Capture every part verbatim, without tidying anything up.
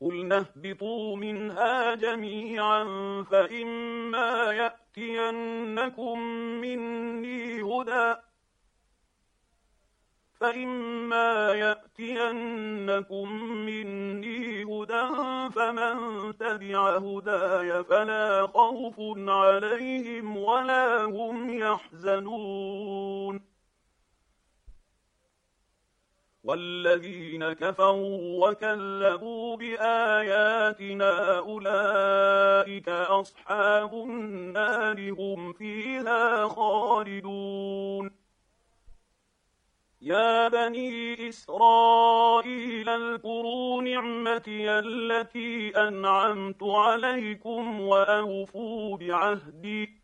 قلنا اهبطوا منها جميعا فإما يأتينكم مني هدى فإما يأتينكم مني هدى فمن تبع هداي فلا خوف عليهم ولا هم يحزنون والذين كفروا وكذبوا بآياتنا أولئك أصحاب النار هم فيها خالدون يا بني إسرائيل اذكروا نعمتي التي أنعمت عليكم وأوفوا بعهدي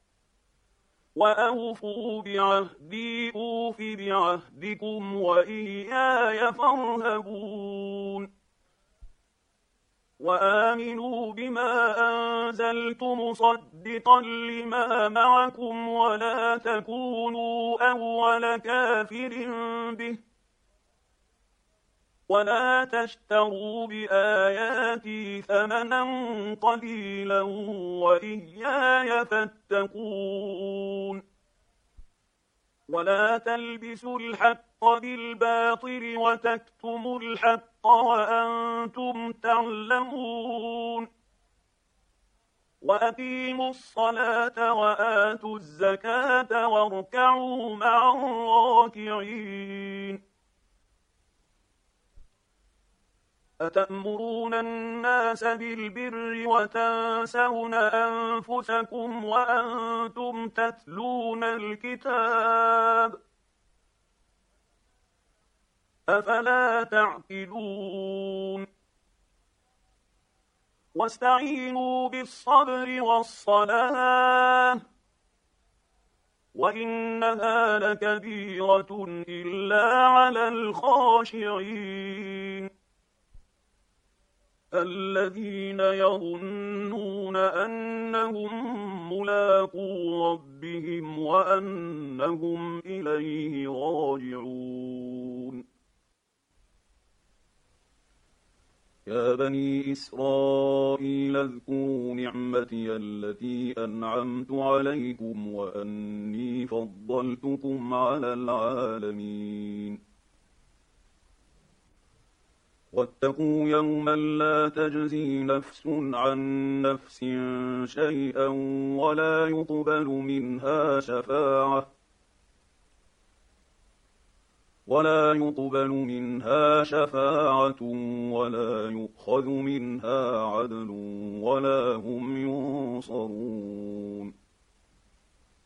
وأوفوا بعهدي أوف بعهدكم وإياي فارهبون وآمنوا بما أنزلت مصدقا لما معكم ولا تكونوا أول كافر به ولا تشتروا بآياتي ثمنا قليلا وإياي فاتقون ولا تلبسوا الحق بالباطل وتكتموا الحق وأنتم تعلمون وأقيموا الصلاة وآتوا الزكاة واركعوا مع الراكعين أتأمرون الناس بالبر وتنسون أنفسكم وأنتم تتلون الكتاب أفلا تعقلون واستعينوا بالصبر والصلاة وإنها لكبيرة إلا على الخاشعين الذين يظنون أنهم ملاقو ربهم وأنهم إليه راجعون يا بني إسرائيل اذكروا نعمتي التي أنعمت عليكم وأني فضلتكم على العالمين واتقوا يوما لا تجزي نفس عن نفس شيئا ولا يقبل منها شفاعة ولا يقبل منها شفاعة ولا يؤخذ منها عدل ولا هم ينصرون